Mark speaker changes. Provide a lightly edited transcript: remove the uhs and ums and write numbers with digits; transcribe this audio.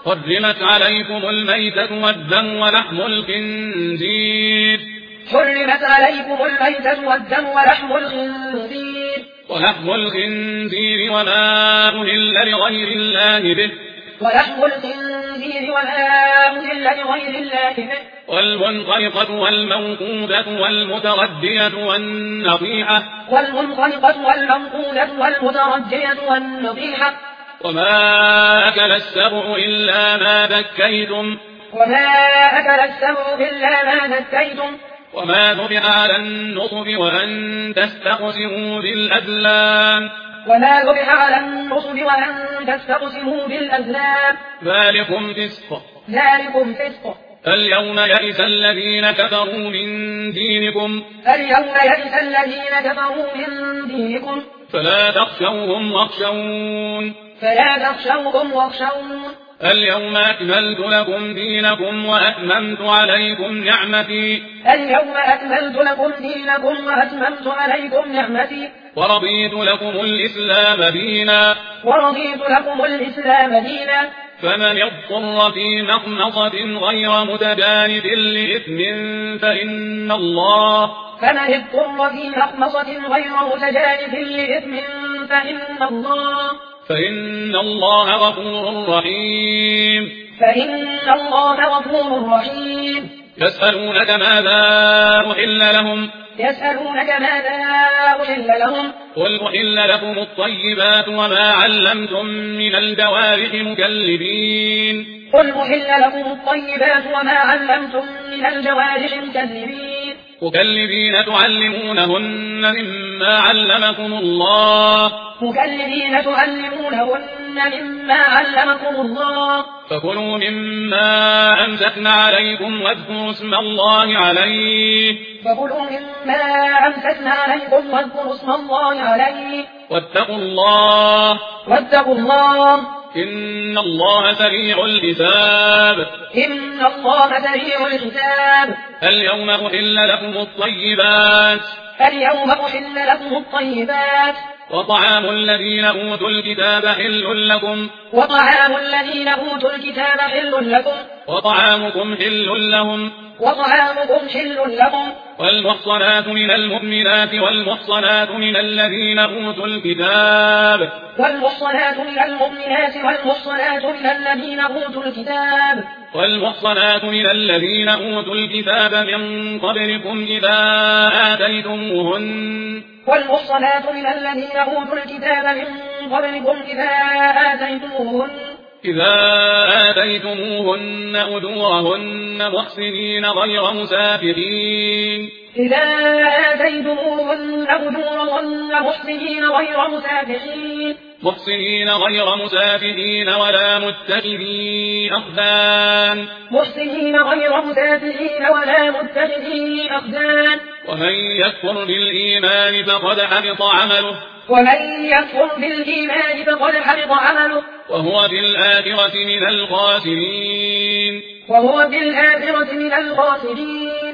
Speaker 1: حرمت عليكم الميتة والدم ولحم الخنزير ولحم الخنزير وما أهل لغير الله به والمنخنقة والموقوذة والمتردية والنطيحة وما أكل السبع إلا ما ذكيتم وما ذبح على النصب وأن تستقسموا بالأزلام ذلكم فسق. اليوم يئس الذين كفروا من دينكم فلا تخشوهم واخشون اليوم أكملت لكم دينكم وأتممت عليكم نعمتي ورضيت لكم الإسلام دينا فمن اضطر في مخمصة غير متجانف لإثم فإن الله غفور رحيم. يسألونك ماذا أحل لهم قل أحل لكم الطيبات وما علمتم من الجوارح مكلبين تعلمونهن مما علمكم الله فكلوا مما أمسكن عليكم واذكروا اسم الله عليه واتقوا الله إن الله سريع الحساب. اليوم أحل لكم الطيبات وطعام الذين أوتوا الكتاب حل لكم وطعامكم حل لهم والمحصنات من المؤمنات والمحصنات من الذين أوتوا الكتاب من قبلكم إذا آتيتموهن أجورهن محسنين غير مسافحين ولا متخذي أخدان ومن يكفر بالإيمان فقد حبط عمله وهو بالآخرة من الخاسرين.